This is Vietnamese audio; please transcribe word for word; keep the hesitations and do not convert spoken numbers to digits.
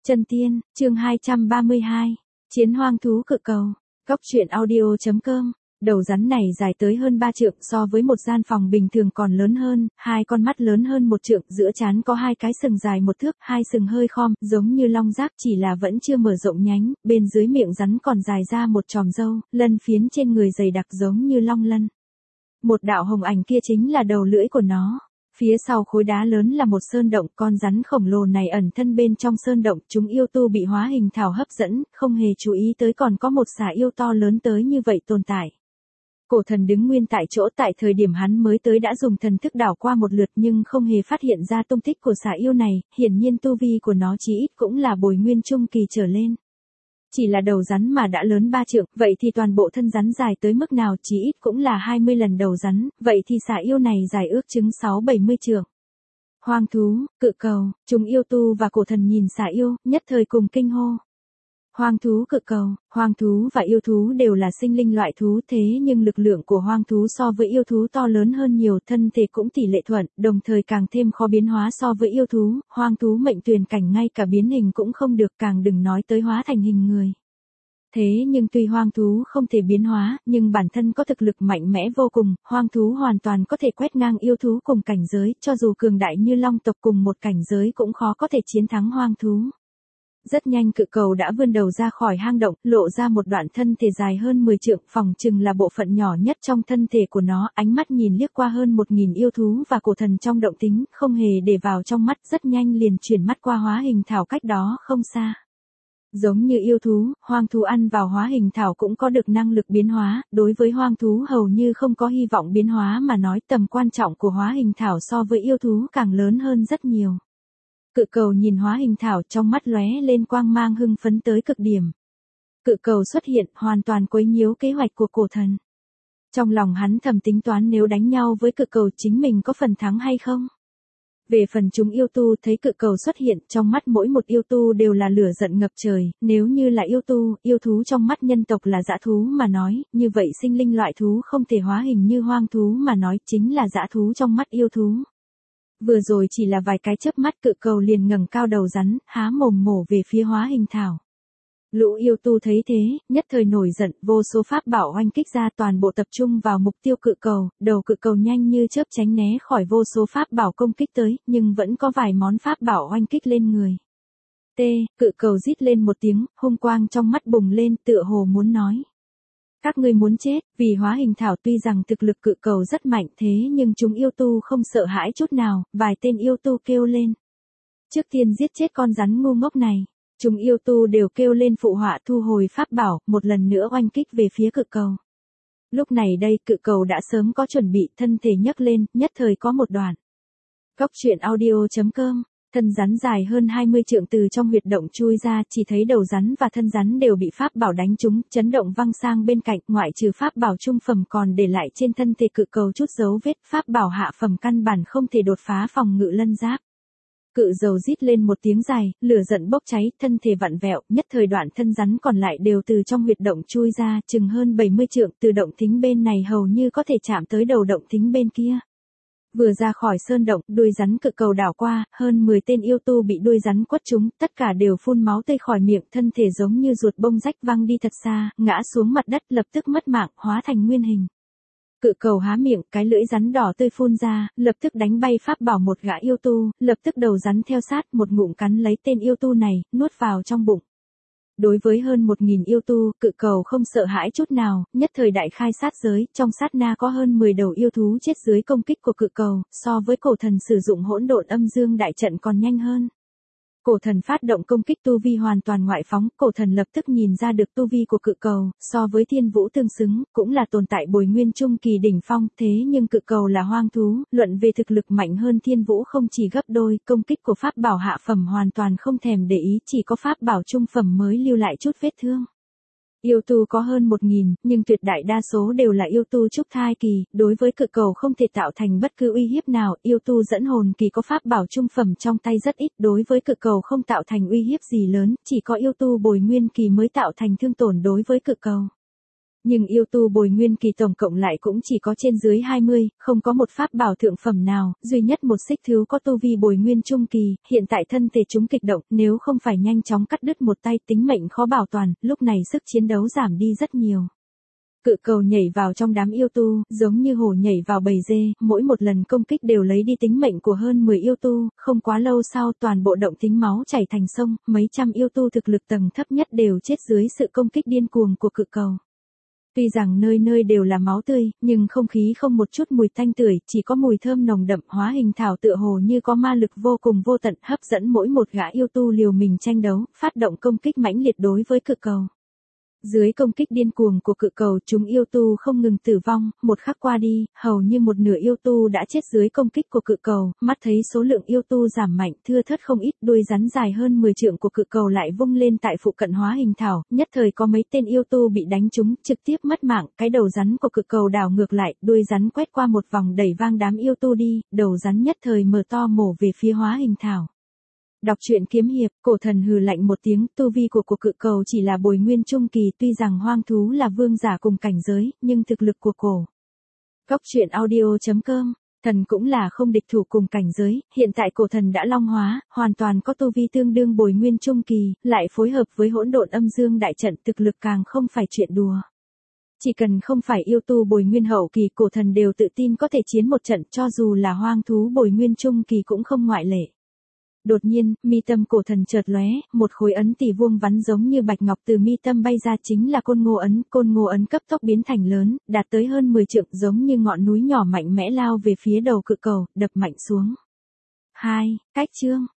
Chân tiên, chương hai trăm ba mươi hai. Chiến hoang thú cự cầu. Góc truyện audio.com. Đầu rắn này dài tới hơn ba trượng, so với một gian phòng bình thường còn lớn hơn, hai con mắt lớn hơn một trượng, giữa trán có hai cái sừng dài một thước, hai sừng hơi khom, giống như long giác, chỉ là vẫn chưa mở rộng nhánh, bên dưới miệng rắn còn dài ra một chòm râu, lân phiến trên người dày đặc giống như long lân. Một đạo hồng ảnh kia chính là đầu lưỡi của nó. Phía sau khối đá lớn là một sơn động, con rắn khổng lồ này ẩn thân bên trong sơn động, chúng yêu tu bị hóa hình thảo hấp dẫn, không hề chú ý tới còn có một xà yêu to lớn tới như vậy tồn tại. Cổ thần đứng nguyên tại chỗ, tại thời điểm hắn mới tới đã dùng thần thức đảo qua một lượt nhưng không hề phát hiện ra tung tích của xà yêu này, hiển nhiên tu vi của nó chí ít cũng là bồi nguyên trung kỳ trở lên. Chỉ là đầu rắn mà đã lớn ba trượng, vậy thì toàn bộ thân rắn dài tới mức nào, chí ít cũng là hai mươi lần đầu rắn, vậy thì xà yêu này dài ước chừng sáu bảy mươi trượng. Hoang thú, cự cầu, chúng yêu tu và cổ thần nhìn xà yêu, nhất thời cùng kinh hô. Hoang thú cự cầu, hoang thú và yêu thú đều là sinh linh loại thú, thế nhưng lực lượng của hoang thú so với yêu thú to lớn hơn nhiều, thân thể cũng tỷ lệ thuận, đồng thời càng thêm khó biến hóa so với yêu thú, hoang thú mệnh tuyền cảnh ngay cả biến hình cũng không được, càng đừng nói tới hóa thành hình người. Thế nhưng tuy hoang thú không thể biến hóa, nhưng bản thân có thực lực mạnh mẽ vô cùng, hoang thú hoàn toàn có thể quét ngang yêu thú cùng cảnh giới, cho dù cường đại như long tộc cùng một cảnh giới cũng khó có thể chiến thắng hoang thú. Rất nhanh cự cầu đã vươn đầu ra khỏi hang động, lộ ra một đoạn thân thể dài hơn mười trượng, phỏng chừng là bộ phận nhỏ nhất trong thân thể của nó, ánh mắt nhìn liếc qua hơn một nghìn yêu thú và cổ thần trong động tính, không hề để vào trong mắt, rất nhanh liền chuyển mắt qua hóa hình thảo cách đó không xa. Giống như yêu thú, hoang thú ăn vào hóa hình thảo cũng có được năng lực biến hóa, đối với hoang thú hầu như không có hy vọng biến hóa mà nói, tầm quan trọng của hóa hình thảo so với yêu thú càng lớn hơn rất nhiều. Cự cầu nhìn hóa hình thảo, trong mắt lóe lên quang mang hưng phấn tới cực điểm. Cự cầu xuất hiện, hoàn toàn quấy nhiễu kế hoạch của cổ thần. Trong lòng hắn thầm tính toán nếu đánh nhau với cự cầu chính mình có phần thắng hay không. Về phần chúng yêu tu thấy cự cầu xuất hiện, trong mắt mỗi một yêu tu đều là lửa giận ngập trời, nếu như là yêu tu, yêu thú trong mắt nhân tộc là dã thú mà nói, như vậy sinh linh loại thú không thể hóa hình như hoang thú mà nói, chính là dã thú trong mắt yêu thú. Vừa rồi chỉ là vài cái chớp mắt cự cầu liền ngẩng cao đầu rắn, há mồm mổ về phía hóa hình thảo. Lũ yêu tu thấy thế, nhất thời nổi giận, vô số pháp bảo oanh kích ra, toàn bộ tập trung vào mục tiêu cự cầu, đầu cự cầu nhanh như chớp tránh né khỏi vô số pháp bảo công kích tới, nhưng vẫn có vài món pháp bảo oanh kích lên người. T, cự cầu rít lên một tiếng, hung quang trong mắt bùng lên, tựa hồ muốn nói. Các ngươi muốn chết, vì hóa hình thảo tuy rằng thực lực cự cầu rất mạnh thế nhưng chúng yêu tu không sợ hãi chút nào, vài tên yêu tu kêu lên. Trước tiên giết chết con rắn ngu ngốc này, chúng yêu tu đều kêu lên phụ họa thu hồi pháp bảo, một lần nữa oanh kích về phía cự cầu. Lúc này đây cự cầu đã sớm có chuẩn bị, thân thể nhấc lên, nhất thời có một đoạn. Góc truyện audio.com. Thân rắn dài hơn hai mươi trượng từ trong huyệt động chui ra, chỉ thấy đầu rắn và thân rắn đều bị pháp bảo đánh trúng, chấn động văng sang bên cạnh, ngoại trừ pháp bảo trung phẩm còn để lại trên thân thể cự cầu chút dấu vết, pháp bảo hạ phẩm căn bản không thể đột phá phòng ngự lân giáp. Cự dầu rít lên một tiếng dài, lửa giận bốc cháy, thân thể vặn vẹo, nhất thời đoạn thân rắn còn lại đều từ trong huyệt động chui ra, chừng hơn bảy mươi trượng, từ động thính bên này hầu như có thể chạm tới đầu động thính bên kia. Vừa ra khỏi sơn động, đuôi rắn cự cầu đảo qua, hơn mười tên yêu tu bị đuôi rắn quất trúng, tất cả đều phun máu tươi khỏi miệng, thân thể giống như ruột bông rách văng đi thật xa, ngã xuống mặt đất, lập tức mất mạng, hóa thành nguyên hình. Cự cầu há miệng, cái lưỡi rắn đỏ tươi phun ra, lập tức đánh bay pháp bảo một gã yêu tu, lập tức đầu rắn theo sát, một ngụm cắn lấy tên yêu tu này, nuốt vào trong bụng. Đối với hơn một nghìn yêu tu, cự cầu không sợ hãi chút nào, nhất thời đại khai sát giới, trong sát na có hơn mười đầu yêu thú chết dưới công kích của cự cầu, so với cổ thần sử dụng hỗn độn âm dương đại trận còn nhanh hơn. Cổ thần phát động công kích tu vi hoàn toàn ngoại phóng, cổ thần lập tức nhìn ra được tu vi của cự cầu, so với thiên vũ tương xứng, cũng là tồn tại bồi nguyên trung kỳ đỉnh phong, thế nhưng cự cầu là hoang thú, luận về thực lực mạnh hơn thiên vũ không chỉ gấp đôi, công kích của pháp bảo hạ phẩm hoàn toàn không thèm để ý, chỉ có pháp bảo trung phẩm mới lưu lại chút vết thương. Yêu tu có hơn một nghìn, nhưng tuyệt đại đa số đều là yêu tu trúc thai kỳ, đối với cự cầu không thể tạo thành bất cứ uy hiếp nào, yêu tu dẫn hồn kỳ có pháp bảo trung phẩm trong tay rất ít, đối với cự cầu không tạo thành uy hiếp gì lớn, chỉ có yêu tu bồi nguyên kỳ mới tạo thành thương tổn đối với cự cầu. Nhưng yêu tu bồi nguyên kỳ tổng cộng lại cũng chỉ có trên dưới hai mươi, không có một pháp bảo thượng phẩm nào, duy nhất một xích thiếu có tu vi bồi nguyên trung kỳ, hiện tại thân thể chúng kịch động, nếu không phải nhanh chóng cắt đứt một tay tính mệnh khó bảo toàn, lúc này sức chiến đấu giảm đi rất nhiều. Cự cầu nhảy vào trong đám yêu tu, giống như hổ nhảy vào bầy dê, mỗi một lần công kích đều lấy đi tính mệnh của hơn mười yêu tu, không quá lâu sau toàn bộ động tính máu chảy thành sông, mấy trăm yêu tu thực lực tầng thấp nhất đều chết dưới sự công kích điên cuồng của cự cầu. Tuy rằng nơi nơi đều là máu tươi, nhưng không khí không một chút mùi tanh tưởi, chỉ có mùi thơm nồng đậm, hóa hình thảo tựa hồ như có ma lực vô cùng vô tận, hấp dẫn mỗi một gã yêu tu liều mình tranh đấu, phát động công kích mãnh liệt đối với cự cầu. Dưới công kích điên cuồng của cự cầu, chúng yêu tu không ngừng tử vong, một khắc qua đi, hầu như một nửa yêu tu đã chết dưới công kích của cự cầu, mắt thấy số lượng yêu tu giảm mạnh, thưa thớt không ít, đuôi rắn dài hơn mười trượng của cự cầu lại vung lên tại phụ cận hóa hình thảo, nhất thời có mấy tên yêu tu bị đánh trúng, trực tiếp mất mạng, cái đầu rắn của cự cầu đảo ngược lại, đuôi rắn quét qua một vòng đẩy vang đám yêu tu đi, đầu rắn nhất thời mở to mổ về phía hóa hình thảo. Đọc truyện kiếm hiệp, cổ thần hừ lạnh một tiếng, tu vi của của cự cầu chỉ là bồi nguyên trung kỳ, tuy rằng hoang thú là vương giả cùng cảnh giới, nhưng thực lực của cổ. Góc truyện audio chấm com, thần cũng là không địch thủ cùng cảnh giới, hiện tại cổ thần đã long hóa, hoàn toàn có tu vi tương đương bồi nguyên trung kỳ, lại phối hợp với hỗn độn âm dương đại trận, thực lực càng không phải chuyện đùa. Chỉ cần không phải yêu tu bồi nguyên hậu kỳ, cổ thần đều tự tin có thể chiến một trận, cho dù là hoang thú bồi nguyên trung kỳ cũng không ngoại lệ. Đột nhiên, mi tâm cổ thần chợt lóe, một khối ấn tỷ vuông vắn giống như bạch ngọc từ mi tâm bay ra, chính là côn ngô ấn, côn ngô ấn cấp tốc biến thành lớn, đạt tới hơn mười trượng, giống như ngọn núi nhỏ mạnh mẽ lao về phía đầu cự cầu, đập mạnh xuống. hai. Cách chương